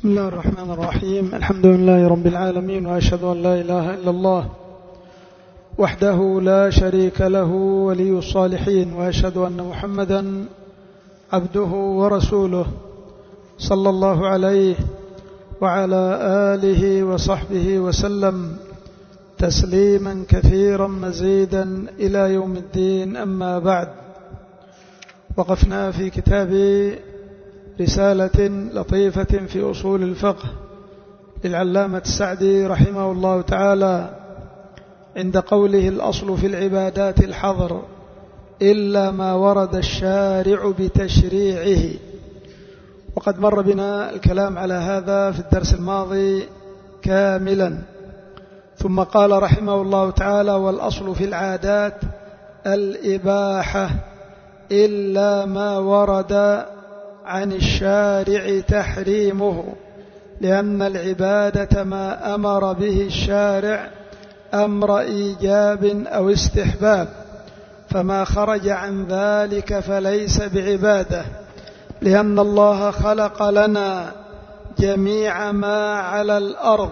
بسم الله الرحمن الرحيم. الحمد لله رب العالمين، وأشهد أن لا إله إلا الله وحده لا شريك له ولي الصالحين، وأشهد أن محمدا عبده ورسوله صلى الله عليه وعلى آله وصحبه وسلم تسليما كثيرا مزيدا إلى يوم الدين. أما بعد، وقفنا في كتاب رسالة لطيفة في أصول الفقه للعلامة السعدي رحمه الله تعالى عند قوله: الأصل في العبادات الحظر إلا ما ورد الشارع بتشريعه. وقد مر بنا الكلام على هذا في الدرس الماضي كاملا. ثم قال رحمه الله تعالى: والأصل في العادات الإباحة إلا ما ورد عن الشارع تحريمه، لأن العبادة ما أمر به الشارع أمر إيجاب أو استحباب، فما خرج عن ذلك فليس بعبادة، لأن الله خلق لنا جميع ما على الأرض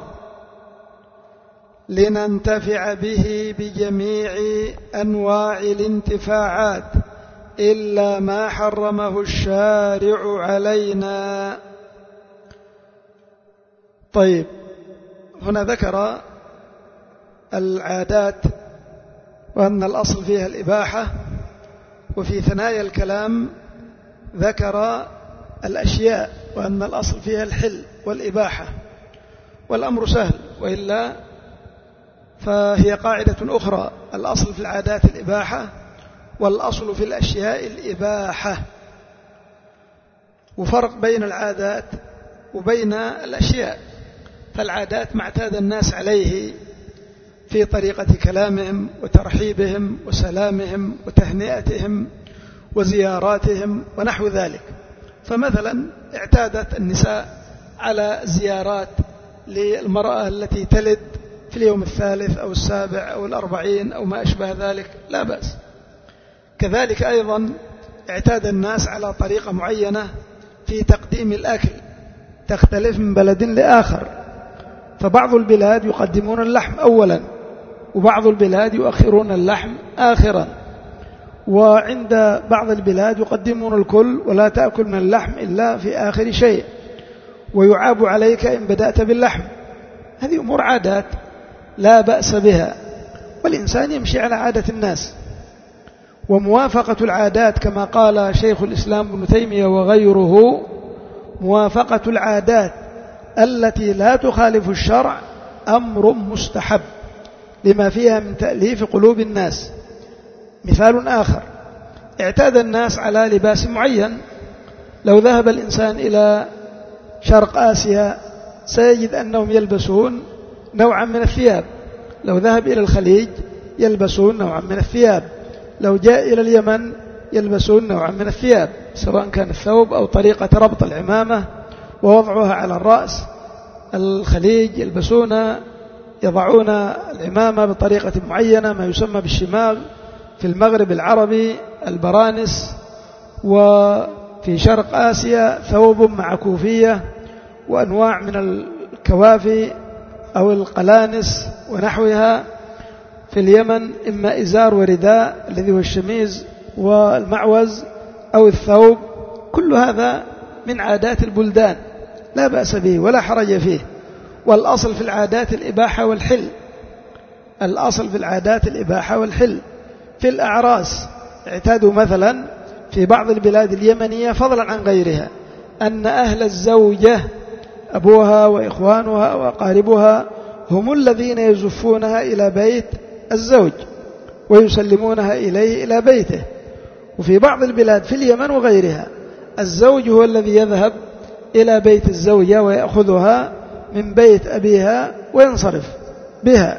لننتفع به بجميع أنواع الانتفاعات إلا ما حرمه الشارع علينا. طيب، هنا ذكر العادات وأن الأصل فيها الإباحة، وفي ثنايا الكلام ذكر الأشياء وأن الأصل فيها الحل والإباحة. والأمر سهل، وإلا فهي قاعدة أخرى: الأصل في العادات الإباحة والأصل في الأشياء الإباحة. وفرق بين العادات وبين الأشياء. فالعادات ما اعتاد الناس عليه في طريقة كلامهم وترحيبهم وسلامهم وتهنئتهم وزياراتهم ونحو ذلك. فمثلا اعتادت النساء على زيارات للمرأة التي تلد في اليوم الثالث أو السابع أو الأربعين أو ما أشبه ذلك، لا بأس. كذلك أيضا اعتاد الناس على طريقة معينة في تقديم الأكل، تختلف من بلد لآخر. فبعض البلاد يقدمون اللحم أولا، وبعض البلاد يؤخرون اللحم آخرا، وعند بعض البلاد يقدمون الكل ولا تأكل من اللحم إلا في آخر شيء، ويعاب عليك إن بدأت باللحم. هذه أمور عادات لا بأس بها، والإنسان يمشي على عادة الناس. وموافقة العادات كما قال شيخ الإسلام ابن تيمية وغيره: موافقة العادات التي لا تخالف الشرع أمر مستحب لما فيها من تأليف قلوب الناس. مثال آخر: اعتاد الناس على لباس معين، لو ذهب الإنسان إلى شرق آسيا سيجد أنهم يلبسون نوعا من الثياب، لو ذهب إلى الخليج يلبسون نوعا من الثياب، لو جاء إلى اليمن يلبسون نوعا من الثياب، سواء كان الثوب أو طريقة ربط العمامة ووضعها على الرأس. الخليج يضعون العمامة بطريقة معينة، ما يسمى بالشماغ، في المغرب العربي البرانس، وفي شرق آسيا ثوب مع كوفية وأنواع من الكوافي أو القلانس ونحوها. في اليمن إما إزار ورداء الذي هو الشميز والمعوز أو الثوب. كل هذا من عادات البلدان لا بأس به ولا حرج فيه. والأصل في العادات الإباحة والحل. الأصل في العادات الإباحة والحل. في الأعراس اعتادوا مثلا في بعض البلاد اليمنية فضلا عن غيرها أن أهل الزوجة أبوها وإخوانها وأقاربها هم الذين يزفونها إلى بيت الزوج ويسلمونها إليه إلى بيته. وفي بعض البلاد في اليمن وغيرها الزوج هو الذي يذهب إلى بيت الزوجة ويأخذها من بيت أبيها وينصرف بها.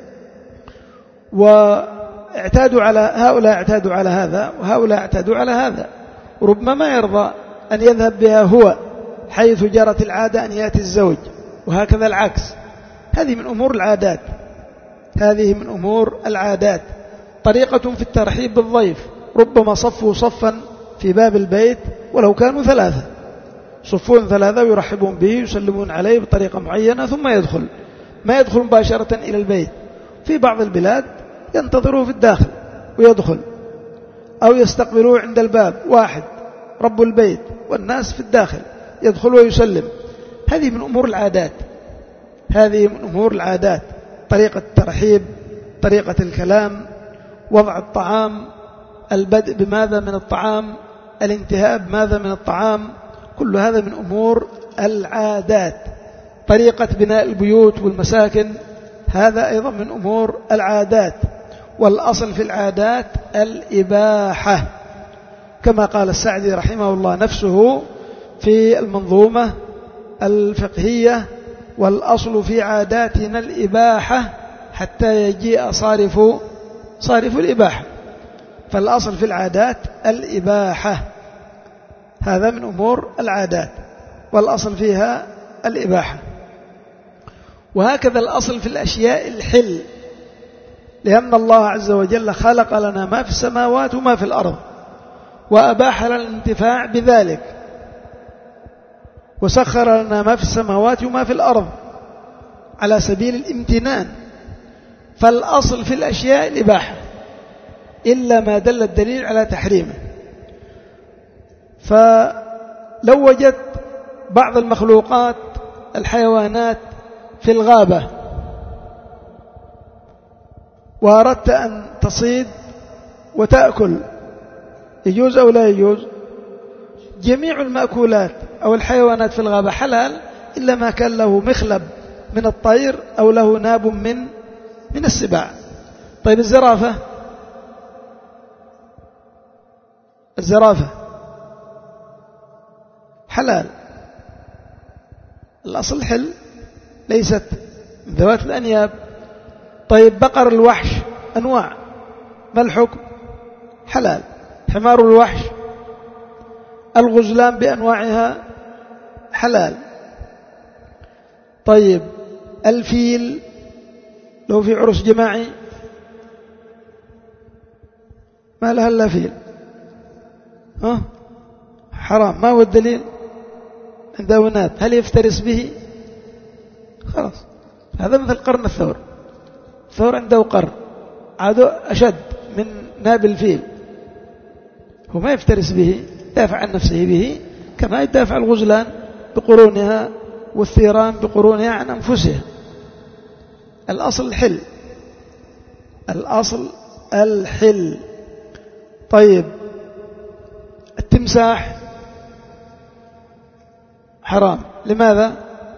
واعتادوا على هؤلاء، اعتادوا على هذا، وهؤلاء اعتادوا على هذا. وربما ما يرضى أن يذهب بها هو حيث جرت العادة أن يأتي الزوج، وهكذا العكس. هذه من أمور العادات. هذه من أمور العادات. طريقة في الترحيب بالضيف: ربما صفوا صفا في باب البيت ولو كانوا ثلاثة، صفون ثلاثة ويرحبون به يسلمون عليه بطريقة معينة ثم يدخل، ما يدخل مباشرة إلى البيت. في بعض البلاد ينتظروه في الداخل ويدخل، أو يستقبلوه عند الباب واحد رب البيت والناس في الداخل، يدخل ويسلم. هذه من أمور العادات، هذه من أمور العادات، طريقة الترحيب، طريقة الكلام، وضع الطعام، البدء بماذا من الطعام، الانتهاء بماذا من الطعام، كل هذا من أمور العادات. طريقة بناء البيوت والمساكن هذا أيضا من أمور العادات، والأصل في العادات الإباحة، كما قال السعدي رحمه الله نفسه في المنظومة الفقهية: والأصل في عاداتنا الإباحة حتى يجيء صارف الإباحة. فالأصل في العادات الإباحة، هذا من أمور العادات والأصل فيها الإباحة. وهكذا الأصل في الأشياء الحل، لأن الله عز وجل خلق لنا ما في السماوات وما في الأرض، وأباح لنا الانتفاع بذلك، وسخر لنا ما في السماوات وما في الأرض على سبيل الامتنان. فالأصل في الأشياء الإباحة إلا ما دل الدليل على تحريمه. فلو وجدت بعض المخلوقات الحيوانات في الغابة وأردت أن تصيد وتأكل، يجوز أو لا يجوز؟ جميع المأكولات أو الحيوانات في الغابة حلال إلا ما كان له مخلب من الطير أو له ناب من السباع. طيب الزرافة حلال، الأصل حل، ليست من ذوات الأنياب. طيب بقر الوحش أنواع، ما الحكم؟ حلال. حمار الوحش، الغزلان بأنواعها حلال. طيب الفيل لو في عرس جماعي ما لها إلا فيل، حرام. ما هو الدليل؟ عنده ناب، هل يفترس به؟ خلاص، هذا مثل قرن الثور. الثور عنده قرن عادو أشد من ناب الفيل، هو ما يفترس به، يدافع عن نفسه به كما يدافع الغزلان بقرونها والثيران بقرونها عن أنفسها. الأصل الحل، الأصل الحل. طيب التمساح حرام، لماذا؟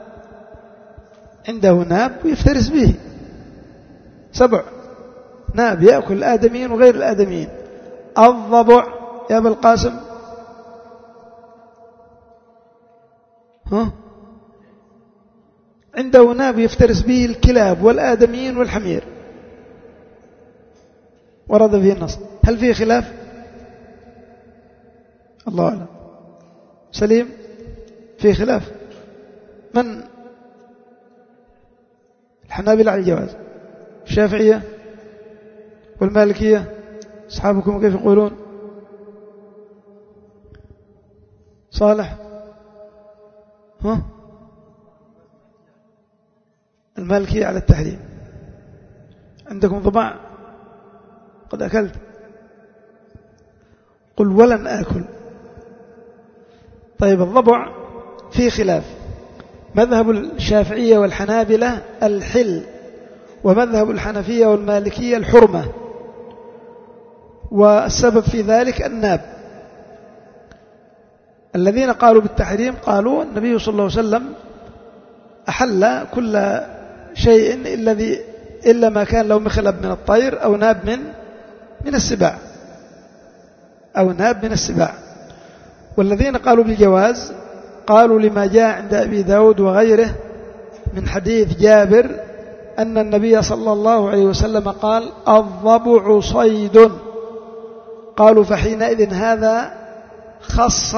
عنده ناب ويفترس به، سبع ناب يأكل الآدميين وغير الآدميين. الضبع يا أبا القاسم عنده ناب يفترس به الكلاب والآدميين والحمير، ورد فيه النص. هل فيه خلاف؟ الله أعلم. سليم، فيه خلاف. من؟ الحنابلة على الجواز، الشافعية والمالكية. أصحابكم كيف يقولون؟ صالح المالكية على التحريم. عندكم ضباع؟ قد أكلت؟ قل ولن آكل. طيب الضبع في خلاف، مذهب الشافعية والحنابلة الحل، ومذهب الحنفية والمالكية الحرمة، والسبب في ذلك الناب. الذين قالوا بالتحريم قالوا النبي صلى الله عليه وسلم أحل كل شيء إلا ما كان له مخلب من الطير أو ناب من السباع، أو ناب من السباع. والذين قالوا بالجواز قالوا لما جاء عند أبي داود وغيره من حديث جابر أن النبي صلى الله عليه وسلم قال الضبع صيد. قالوا فحينئذ هذا خص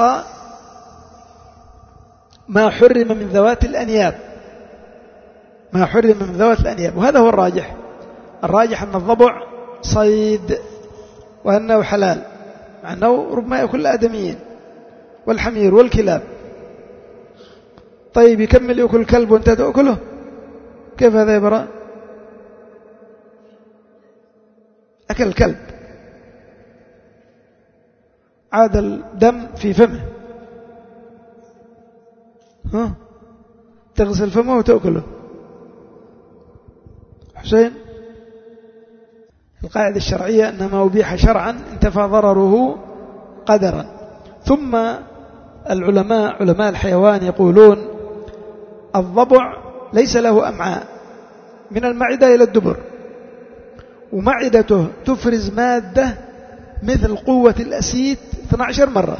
ما حرم من ذوات الأنياب، ما حرم من ذوات الأنياب. وهذا هو الراجح. الراجح أن الضبع صيد وأنه حلال، مع أنه ربما يأكل الآدميين والحمير والكلاب. طيب يكمل يأكل كلب وانت تأكله؟ كيف هذا يا براء؟ أكل الكلب عاد الدم في فمه، تغسل فمه وتأكله. حسين، القاعدة الشرعية أن ما أبيح شرعا انتفى ضرره قدرا. ثم علماء الحيوان يقولون الضبع ليس له أمعاء من المعدة إلى الدبر، ومعدته تفرز مادة مثل قوة الأسيد 12 مرة،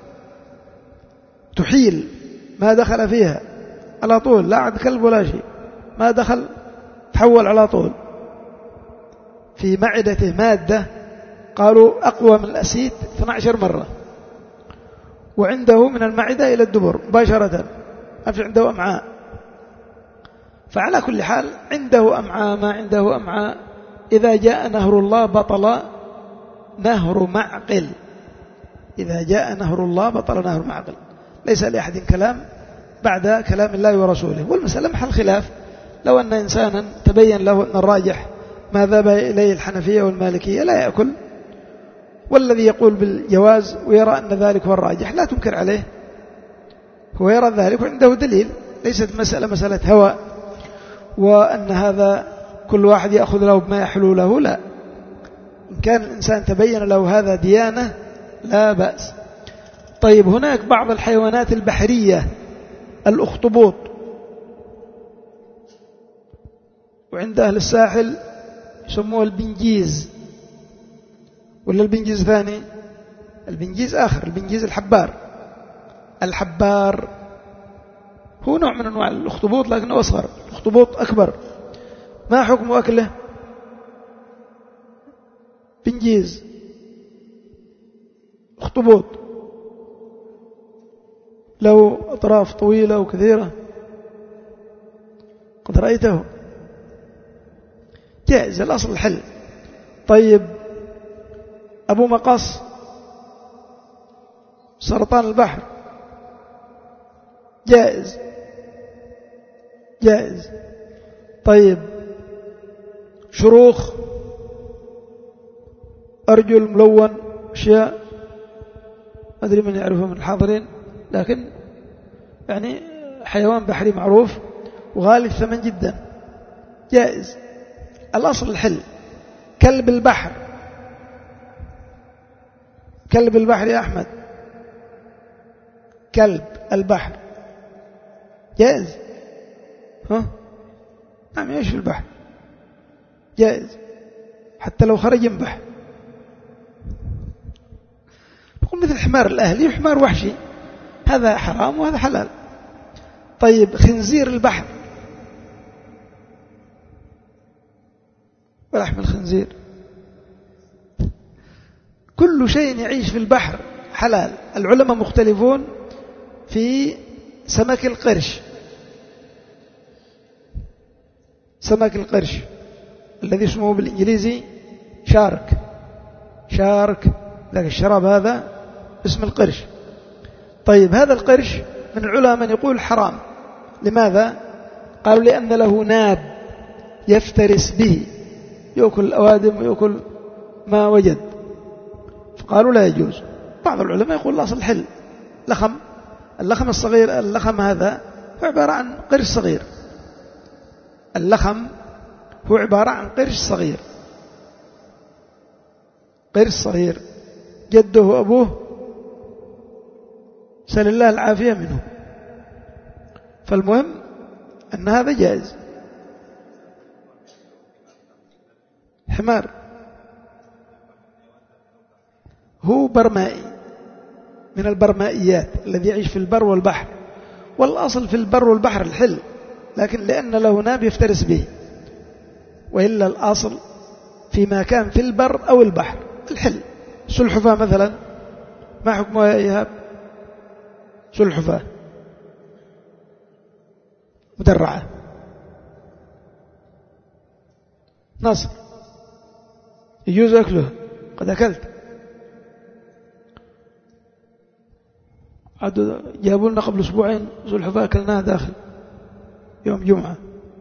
تحيل ما دخل فيها على طول، لا عاد كلب ولا شيء، ما دخل تحول على طول. في معدته مادة قالوا أقوى من الأسيد 12 مرة، وعنده من المعدة إلى الدبر مباشرة، ما في عنده أمعاء. فعلى كل حال عنده أمعاء ما عنده أمعاء، إذا جاء نهر الله بطل نهر معقل. إذا جاء نهر الله بطل نهر معقل. ليس لأحد كلام بعد كلام الله ورسوله. والمسألة محل خلاف، لو أن إنسانا تبين له أن الراجح ما ذهب إليه الحنفية والمالكية لا يأكل، والذي يقول بالجواز ويرى أن ذلك هو الراجح لا تنكر عليه، هو يرى ذلك وعنده دليل. ليست مسألة هوى وأن هذا كل واحد يأخذ له بما يحلو له، لا. إن كان الإنسان تبين له هذا ديانة لا بأس. طيب هناك بعض الحيوانات البحرية، الأخطبوط، وعند أهل الساحل يسموه البنجيز، ولا البنجيز ثاني؟ البنجيز آخر، البنجيز الحبار هو نوع من أنواع الأخطبوط لكنه أصغر، الأخطبوط أكبر. ما حكم أكله؟ بنجيز، أخطبوط له أطراف طويلة وكثيرة، قد رأيته، جائز، الأصل الحل. طيب أبو مقص، سرطان البحر، جائز. طيب شروخ، أرجل ملون، أشياء ما أدري من يعرفها من الحاضرين، لكن يعني حيوان بحري معروف وغالي الثمن جدا، جائز، الأصل الحل. كلب البحر يا أحمد، كلب البحر جائز، نعم، يعيش في البحر، جائز حتى لو خرج ينبح. نقول مثل حمار الأهلي وحمار وحشي، هذا حرام وهذا حلال. طيب خنزير البحر، ولحم الخنزير، كل شيء يعيش في البحر حلال. العلماء مختلفون في سمك القرش، الذي اسمه بالإنجليزي شارك، لكن الشراب هذا اسم القرش. طيب هذا القرش من العلماء من يقول حرام. لماذا؟ قالوا لأن له ناب يفترس به، يأكل الأوادم ويأكل ما وجد، فقالوا لا يجوز. بعض العلماء يقول الأصل الحل. اللخم الصغير، اللخم هذا هو عبارة عن قرش صغير، اللخم هو عبارة عن قرش صغير، جده وأبوه سأل الله العافية منه. فالمهم أن هذا جائز. حمار هو برمائي، من البرمائيات، الذي يعيش في البر والبحر، والأصل في البر والبحر الحل، لكن لأن له ناب يفترس به، وإلا الأصل فيما كان في البر أو البحر الحل. سلحفاة مثلا، ما حكمها يا إيهاب؟ سلحفاة مدرعة. نصر يجوز أكله، قد أكلت. عدوا جابوا لنا قبل أسبوعين سلحفاة أكلناها داخل يوم جمعة،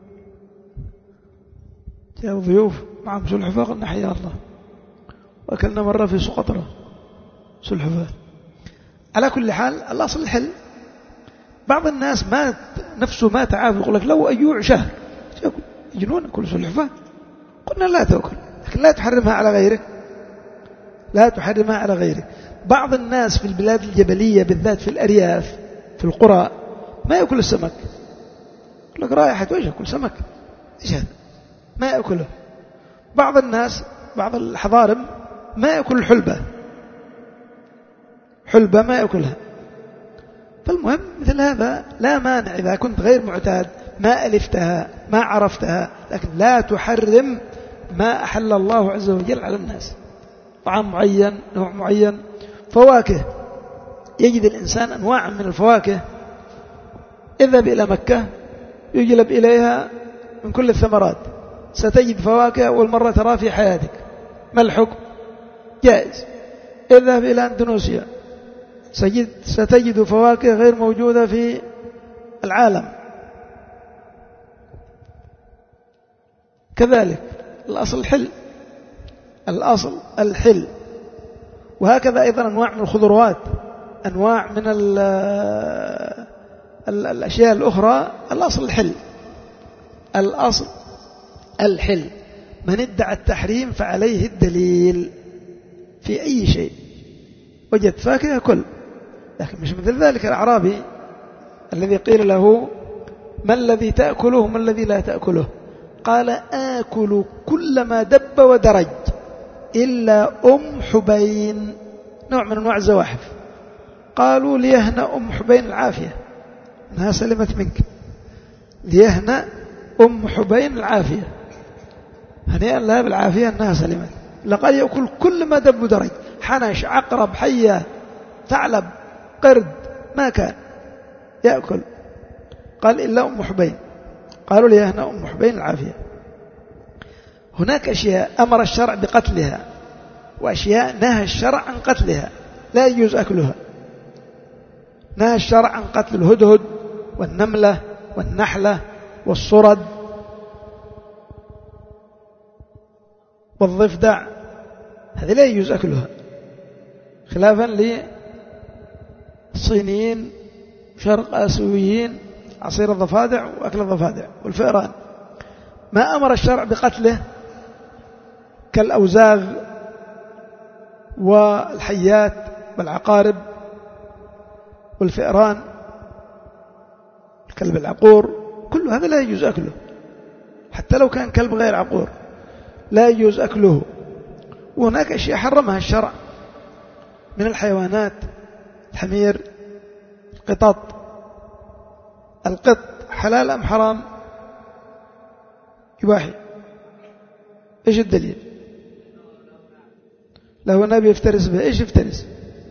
جاءوا ضيوف معهم سلحفاة قلنا حيا الله، وأكلنا مرة في سقطرة سلحفاة. على كل حال الأصل الحل. بعض الناس ما نفسه ما تعافى يقول لك لو أجوع شهر يجنون كل سلحفاة. قلنا لا تأكل، لكن لا تحرمها على غيرك، لا تحرمها على غيرك. بعض الناس في البلاد الجبلية بالذات في الأرياف في القرى ما يأكل السمك، يقول لك رائحة وجه كل سمك، إيش هذا؟ ما يأكله. بعض الناس بعض الحضارم ما يأكل الحلبة، حلبة ما يأكلها. فالمهم مثل هذا لا مانع إذا كنت غير معتاد ما ألفتها ما عرفتها، لكن لا تحرم ما أحل الله عز وجل على الناس. طعام معين، نوع معين، فواكه، يجد الإنسان أنواع من الفواكه، اذهب إلى مكة يجلب إليها من كل الثمرات، ستجد فواكه أول مرة ترى في حياتك. ما الحكم؟ جائز. اذهب إلى أندونيسيا ستجد فواكه غير موجودة في العالم. كذلك الأصل الحل، الأصل الحل. وهكذا أيضا أنواع من الخضروات، أنواع من الأشياء الأخرى، الأصل الحل، الأصل الحل. من ادعى التحريم فعليه الدليل في أي شيء. وجدت فاكهة كل، لكن مش مثل ذلك الأعرابي الذي قيل له ما الذي تأكله وما الذي لا تأكله؟ قال آكل كل ما دب ودرج إلا حبين، نوع من أنواع الزواحف. قالوا ليهنأ حبين العافية، أنها سلمت منك، ليهنأ حبين العافية، هنيئا لها بالعافية أنها سلمت. لقد يأكل كل ما دب ودرج، حنش، عقرب، حية، ثعلب، قرد، ما كان يأكل. قال إلا حبين، قالوا ليهنأ حبين العافية. هناك أشياء أمر الشرع بقتلها وأشياء نهى الشرع عن قتلها لا يجوز أكلها. نهى الشرع عن قتل الهدهد والنملة والنحلة والصرد والضفدع، هذه لا يجوز أكلها، خلافا للصينيين شرق آسيويين عصير الضفادع وأكل الضفادع والفئران. ما أمر الشرع بقتله كالأوزاغ والحيات والعقارب والفئران، الكلب العقور، كل هذا لا يجوز أكله، حتى لو كان كلب غير عقور لا يجوز أكله. وهناك أشياء حرمها الشرع من الحيوانات، الحمير، القطط. القط حلال أم حرام؟ يباحي. إيش الدليل؟ لو النبي يفترس به، إيش يفترس؟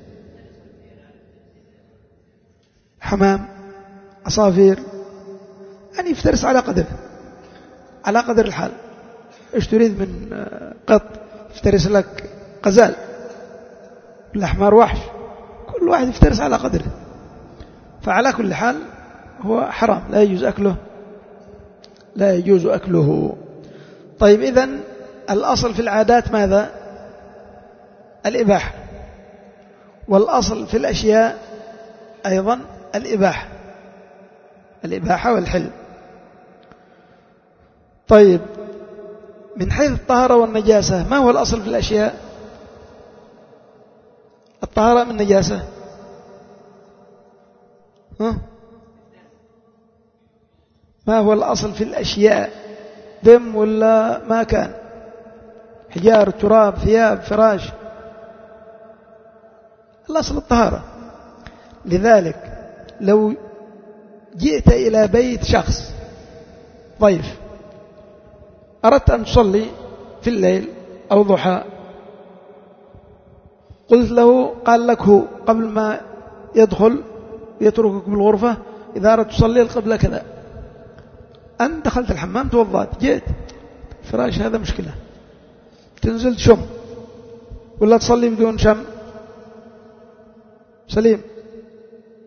حمام، عصافير، يعني يفترس على قدره، على قدر الحال. إيش تريد من قط؟ يفترس لك غزال ولا حمار وحش، كل واحد يفترس على قدره. فعلى كل حال هو حرام، لا يجوز أكله، لا يجوز أكله. طيب إذن الأصل في العادات ماذا؟ الإباحة. والأصل في الأشياء أيضا الإباحة، الإباحة والحل. طيب من حيث الطهارة والنجاسة ما هو الأصل في الأشياء؟ الطهارة من النجاسة ما هو الأصل في الأشياء؟ دم ولا ما كان؟ حجار، تراب، ثياب، فراش، الأصل الطهارة. لذلك لو جئت إلى بيت شخص ضيف أردت أن تصلي في الليل أو ضحى، قلت له، قال لك هو قبل ما يدخل يتركك بالغرفة إذا أردت تصلي القبلة كذا، أنت دخلت الحمام توضأت جئت فراش، هذا مشكلة، تنزل شم ولا تصلي بدون شم سليم؟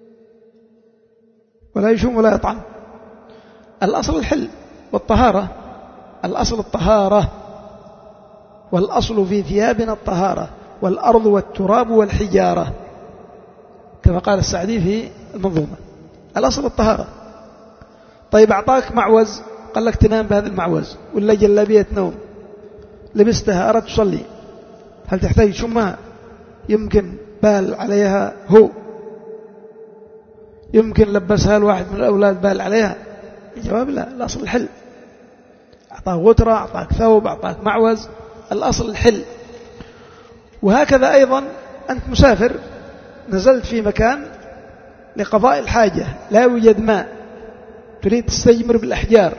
ولا يشم ولا يطعم. الأصل الحل والطهارة، الأصل الطهارة، والأصل في ثيابنا الطهارة، والأرض والتراب والحجارة، كما قال السعدي في المنظومة. الأصل الطهارة. طيب أعطاك معوز، قال لك تنام بهذا المعوز، ولا جلابية نوم لبستها أردت تصلي، هل تحتاج شمها؟ يمكن بال عليها هو، يمكن لبسها الواحد من الأولاد بال عليها. الجواب لا، الأصل الحل. أعطاك غترة، أعطاك ثوب، أعطاك معوز، الأصل الحل. وهكذا أيضا أنت مسافر، نزلت في مكان لقضاء الحاجة، لا يوجد ماء، تريد تستجمر بالأحجار،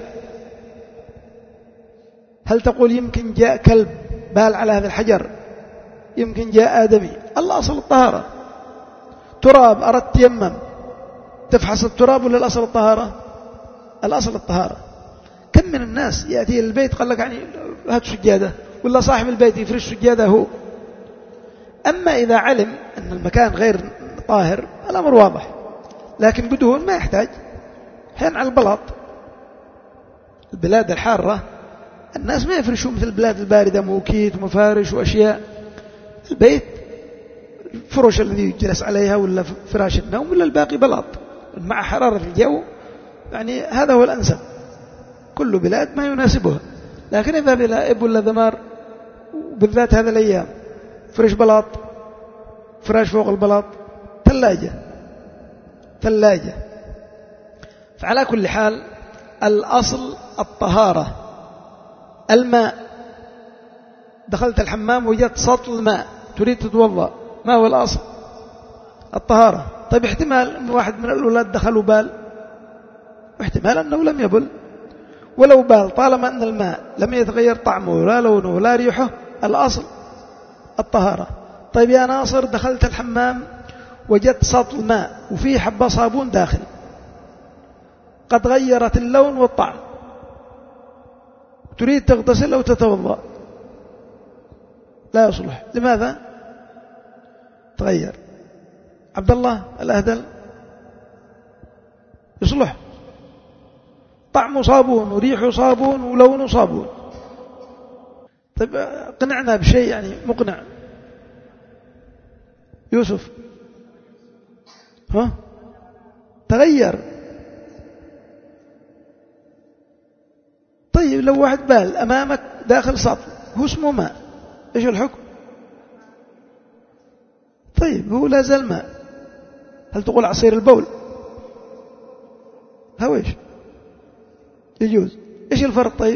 هل تقول يمكن جاء كلب بال على هذا الحجر، يمكن جاء آدمي؟ الأصل الطهارة. تراب أردت يمم، تفحص التراب ولا الأصل الطهارة؟ الأصل الطهارة. كم من الناس يأتي البيت قال لك يعني هات سجادة، ولا صاحب البيت يفرش سجادة هو. أما إذا علم أن المكان غير طاهر الأمر واضح، لكن بدون ما يحتاج. حين على البلاط، البلاد الحارة الناس ما يفرشوا مثل البلاد الباردة، موكيت ومفارش وأشياء. البيت الفرش الذي يجلس عليها ولا فراش النوم ولا الباقي بلاط مع حرارة الجو، يعني هذا هو الأنسب. كل بلاد ما يناسبها. لكن إذا بلائب ولا ذمار، وبالذات هذا الأيام فرش بلاط، فراش فوق البلاط، ثلاجة. فعلى كل حال الأصل الطهارة. الماء، دخلت الحمام وجدت سطل الماء تريد تتوضأ، ما هو الأصل؟ الطهارة. طيب احتمال أن واحد من الأولاد دخلوا بال، واحتمال أنه لم يبل، ولو بال طالما أن الماء لم يتغير طعمه ولا لونه ولا ريحه، الأصل الطهارة. طيب يا ناصر دخلت الحمام وجدت سطل ماء وفيه حبة صابون داخل، قد غيرت اللون والطعم، تريد تغتسل أو تتوضأ، لا يصلح. لماذا؟ تغير. عبد الله الأهدل يصلح، طعمه صابون وريحه صابون ولونه صابون. طيب قنعنا بشيء يعني مقنع. يوسف تغير. طيب لو واحد بال أمامك داخل سطل هو اسمه ماء، إيش الحكم؟ طيب هو لا زال ماء، هل تقول عصير البول؟ هويش يجوز. إيش الفرق؟ طيب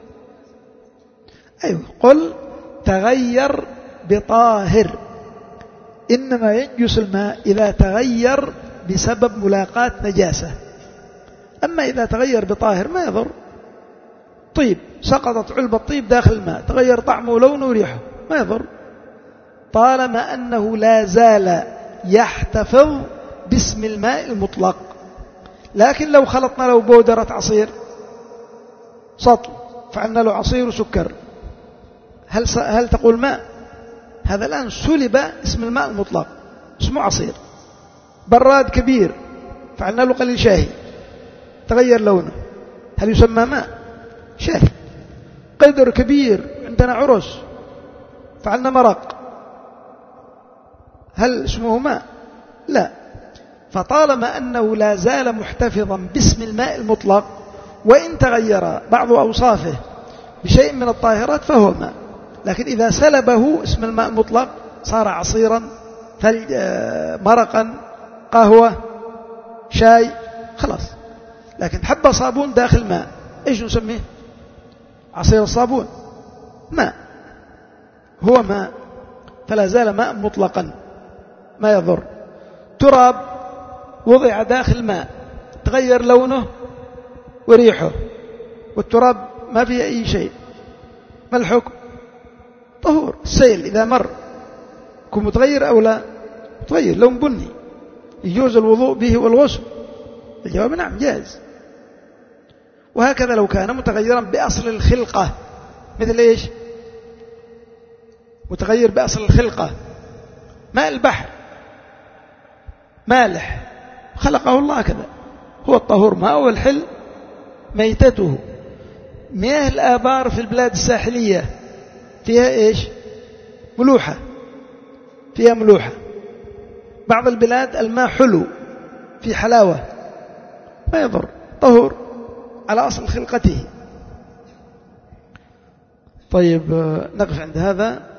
أيوة، قل تغير بطاهر، إنما ينجس الماء إذا تغير بسبب ملاقاة نجاسة. أما إذا تغير بطاهر ما يضر. طيب سقطت علبة طيب داخل الماء، تغير طعمه ولونه وريحه، ما يضر طالما أنه لا زال يحتفظ باسم الماء المطلق. لكن لو خلطنا له بودرة عصير، سطل، فعلنا له عصير وسكر، هل تقول ماء؟ هذا الآن سلب اسم الماء المطلق، اسمه عصير. براد كبير فعلنا له قليل شاهي، تغير لونه، هل يسمى ماء؟ شاهي. قدر كبير عندنا عرس فعلنا مرق، هل اسمه ماء؟ لا. فطالما أنه لا زال محتفظا باسم الماء المطلق، وإن تغير بعض أوصافه بشيء من الطاهرات فهو ماء. لكن إذا سلبه اسم الماء المطلق صار عصيرا، مرقا، قهوة، شاي، خلاص. لكن حبة صابون داخل ماء، إيش نسميه؟ عصير الصابون، ماء، هو ماء، فلا زال ماء مطلقا ما يضر. تراب وضع داخل ماء، تغير لونه وريحه، والتراب ما فيه أي شيء، ما الحكم؟ طهور. السيل إذا مر يكون متغير أو لا؟ متغير، لون بني، يجوز الوضوء به والغسل؟ الجواب نعم جائز. وهكذا لو كان متغيرا بأصل الخلقة، مثل إيش؟ متغير بأصل الخلقة، ماء البحر مالح، خلقه الله كذا، هو الطهور ماء والحل ميتته. مياه الآبار في البلاد الساحلية فيها إيش؟ ملوحة، فيها ملوحة. بعض البلاد الماء حلو في حلاوة، ما يضر، طهور على أصل خلقته. طيب نقف عند هذا.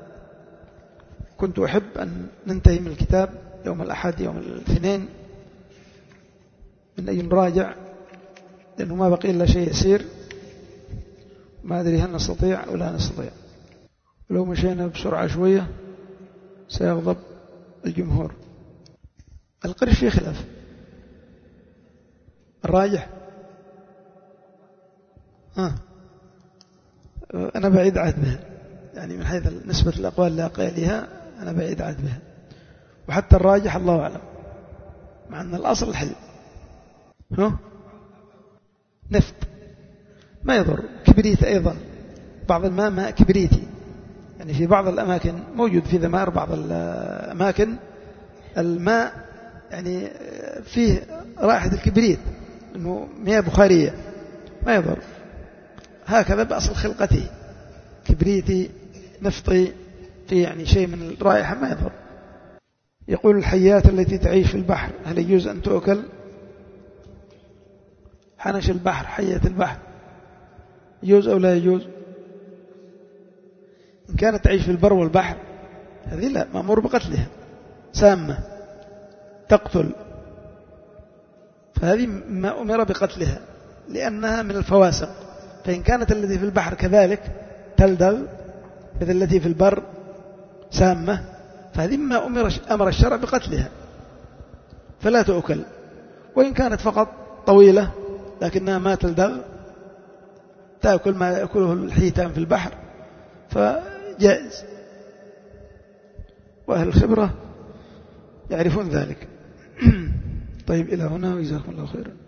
كنت أحب أن ننتهي من الكتاب يوم الأحد يوم الاثنين من أن نراجع، لأنه ما بقي إلا شيء يسير، ما أدري هل نستطيع أو لا نستطيع. لو مشينا بسرعة شوية سيغضب الجمهور. القرش فيه خلاف، الراجح أنا بعيد عهدها، يعني من حيث نسبة الأقوال لأقوالها أنا بعيد عهدها، وحتى الراجح الله أعلم، مع أن الأصل الحل. نفط ما يضر، كبريت أيضا، بعض الماء ماء كبريتي، يعني في بعض الأماكن موجود في ذمار بعض الأماكن الماء يعني فيه رائحة الكبريت، إنه مياه بخارية، ما يضر. هكذا بأصل خلقته، كبريتي نفطي، في يعني شيء من الرائحة ما يضر. يقول الحيات التي تعيش في البحر هل يجوز أن تؤكل؟ حنش البحر، حية البحر، يجوز أو لا يجوز؟ إن كانت تعيش في البر والبحر هذه لا، مأمور بقتلها، سامة تقتل، فهذه ما أمر بقتلها لأنها من الفواسق. فإن كانت التي في البحر كذلك تلدغ مثل التي في البر سامة، فهذه ما أمر الشرع بقتلها فلا تؤكل. وإن كانت فقط طويلة لكنها ما تلدغ، تأكل ما يأكله الحيتان في البحر، فجائز، وأهل الخبرة يعرفون ذلك. طيب إلى هنا وجزاكم الله خيرا.